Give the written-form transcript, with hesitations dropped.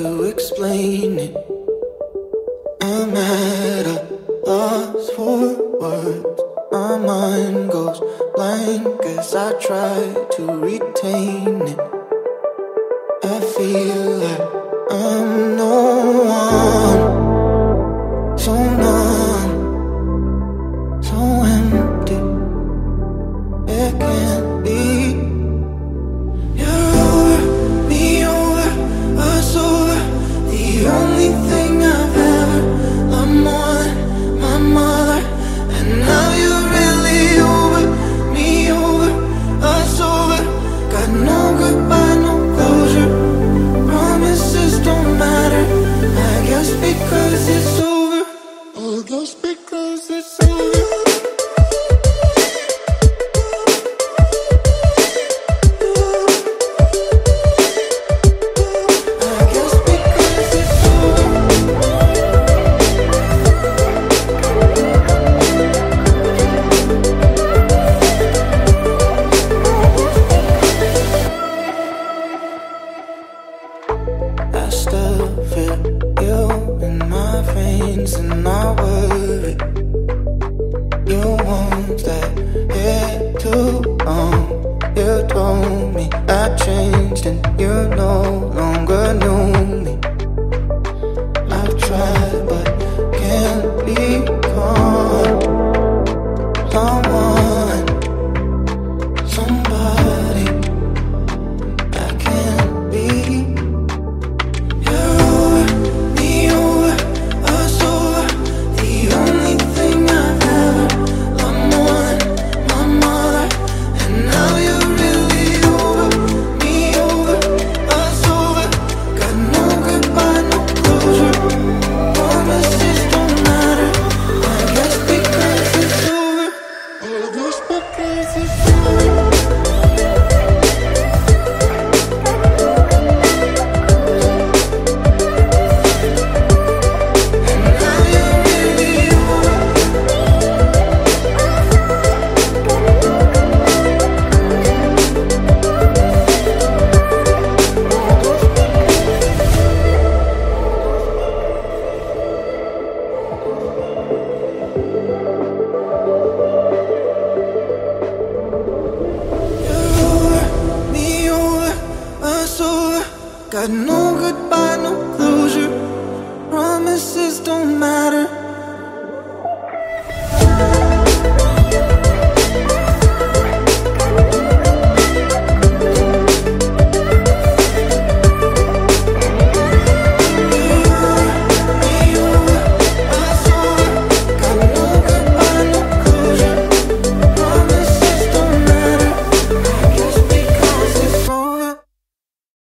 to explain it. I'm at a loss for words. My mind goes blank as I try to retain it. I feel like I'm no one, so numb, so empty. It can't be. You're over, me over, us over. The only thing I've ever loved more than my mother. And now you're really over, me over, us over. Got no goodbye, no closure. Promises don't matter. I guess because it's over. I guess because it's over. I still feel you in my veins, and I worry you won't stay here too long. You told me I changed, and you know